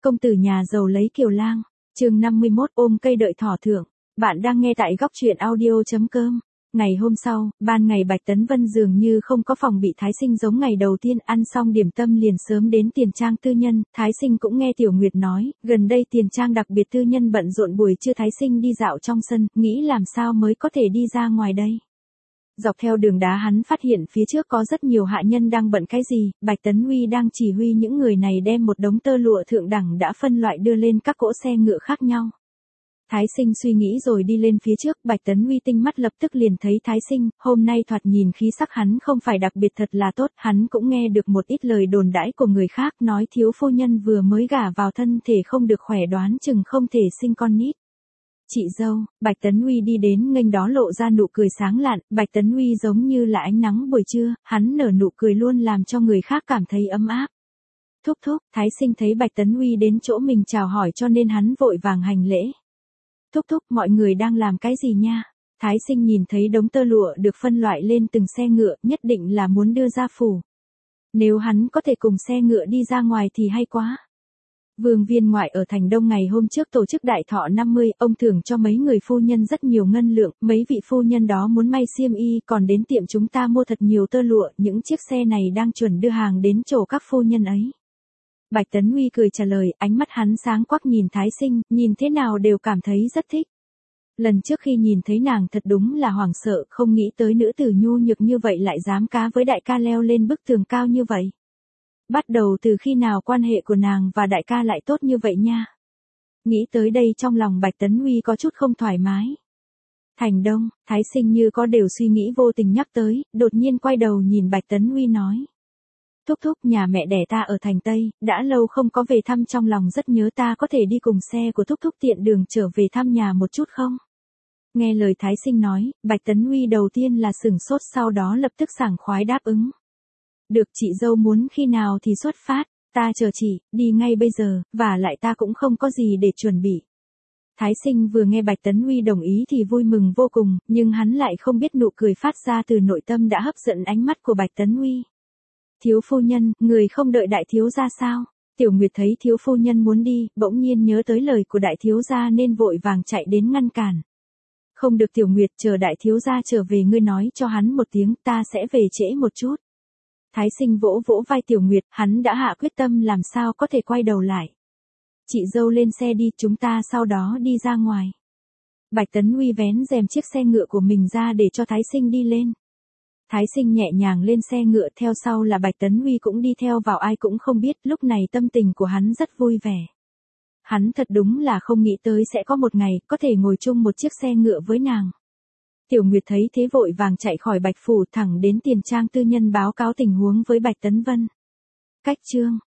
Công tử nhà giàu lấy kiều lang. Chương 51 ôm cây đợi thỏ thưởng. Bạn đang nghe tại góc truyện audio.com. Ngày hôm sau, ban ngày Bạch Tấn Vân dường như không có phòng bị Thái Sinh giống ngày đầu tiên, ăn xong điểm tâm liền sớm đến tiền trang tư nhân. Thái Sinh cũng nghe Tiểu Nguyệt nói, gần đây tiền trang đặc biệt tư nhân bận rộn, buổi trưa Thái Sinh đi dạo trong sân, nghĩ làm sao mới có thể đi ra ngoài đây. Dọc theo đường đá hắn phát hiện phía trước có rất nhiều hạ nhân đang bận cái gì, Bạch Tấn Huy đang chỉ huy những người này đem một đống tơ lụa thượng đẳng đã phân loại đưa lên các cỗ xe ngựa khác nhau. Thái Sinh suy nghĩ rồi đi lên phía trước, Bạch Tấn Huy tinh mắt lập tức liền thấy Thái Sinh, hôm nay thoạt nhìn khí sắc hắn không phải đặc biệt thật là tốt, hắn cũng nghe được một ít lời đồn đãi của người khác nói thiếu phu nhân vừa mới gả vào thân thể không được khỏe, đoán chừng không thể sinh con nít. Chị dâu, Bạch Tấn Huy đi đến nghênh đó lộ ra nụ cười sáng lạn, Bạch Tấn Huy giống như là ánh nắng buổi trưa, hắn nở nụ cười luôn làm cho người khác cảm thấy ấm áp. Thúc thúc, Thái Sinh thấy Bạch Tấn Huy đến chỗ mình chào hỏi cho nên hắn vội vàng hành lễ. Thúc thúc, mọi người đang làm cái gì nha? Thái Sinh nhìn thấy đống tơ lụa được phân loại lên từng xe ngựa, nhất định là muốn đưa ra phủ. Nếu hắn có thể cùng xe ngựa đi ra ngoài thì hay quá. Vương viên ngoại ở thành Đông ngày hôm trước tổ chức đại thọ 50, ông thưởng cho mấy người phu nhân rất nhiều ngân lượng, mấy vị phu nhân đó muốn may xiêm y, còn đến tiệm chúng ta mua thật nhiều tơ lụa, những chiếc xe này đang chuẩn đưa hàng đến chỗ các phu nhân ấy. Bạch Tấn Huy cười trả lời, ánh mắt hắn sáng quắc nhìn Thái Sinh, nhìn thế nào đều cảm thấy rất thích. Lần trước khi nhìn thấy nàng thật đúng là hoảng sợ, không nghĩ tới nữ tử nhu nhược như vậy lại dám cá với đại ca leo lên bức tường cao như vậy. Bắt đầu từ khi nào quan hệ của nàng và đại ca lại tốt như vậy nha. Nghĩ tới đây trong lòng Bạch Tấn Huy có chút không thoải mái. Thành Đông, Thái Sinh như có điều suy nghĩ vô tình nhắc tới, đột nhiên quay đầu nhìn Bạch Tấn Huy nói. Thúc thúc, nhà mẹ đẻ ta ở thành Tây, đã lâu không có về thăm, trong lòng rất nhớ, ta có thể đi cùng xe của thúc thúc tiện đường trở về thăm nhà một chút không? Nghe lời Thái Sinh nói, Bạch Tấn Huy đầu tiên là sửng sốt, sau đó lập tức sảng khoái đáp ứng. Được, chị dâu muốn khi nào thì xuất phát, ta chờ chị, đi ngay bây giờ, và lại ta cũng không có gì để chuẩn bị. Thái Sinh vừa nghe Bạch Tấn Huy đồng ý thì vui mừng vô cùng, nhưng hắn lại không biết nụ cười phát ra từ nội tâm đã hấp dẫn ánh mắt của Bạch Tấn Huy. Thiếu phu nhân, người không đợi đại thiếu gia sao? Tiểu Nguyệt thấy thiếu phu nhân muốn đi, bỗng nhiên nhớ tới lời của đại thiếu gia nên vội vàng chạy đến ngăn cản. Không được Tiểu Nguyệt, chờ đại thiếu gia trở về ngươi nói cho hắn một tiếng, ta sẽ về trễ một chút. Thái Sinh vỗ vỗ vai Tiểu Nguyệt, hắn đã hạ quyết tâm làm sao có thể quay đầu lại. Chị dâu lên xe đi, chúng ta sau đó đi ra ngoài. Bạch Tấn Huy vén rèm chiếc xe ngựa của mình ra để cho Thái Sinh đi lên. Thái Sinh nhẹ nhàng lên xe ngựa, theo sau là Bạch Tấn Huy cũng đi theo vào, ai cũng không biết, lúc này tâm tình của hắn rất vui vẻ. Hắn thật đúng là không nghĩ tới sẽ có một ngày có thể ngồi chung một chiếc xe ngựa với nàng. Tiểu Nguyệt thấy thế vội vàng chạy khỏi Bạch Phủ thẳng đến tiền trang tư nhân báo cáo tình huống với Bạch Tấn Vân. Cách chương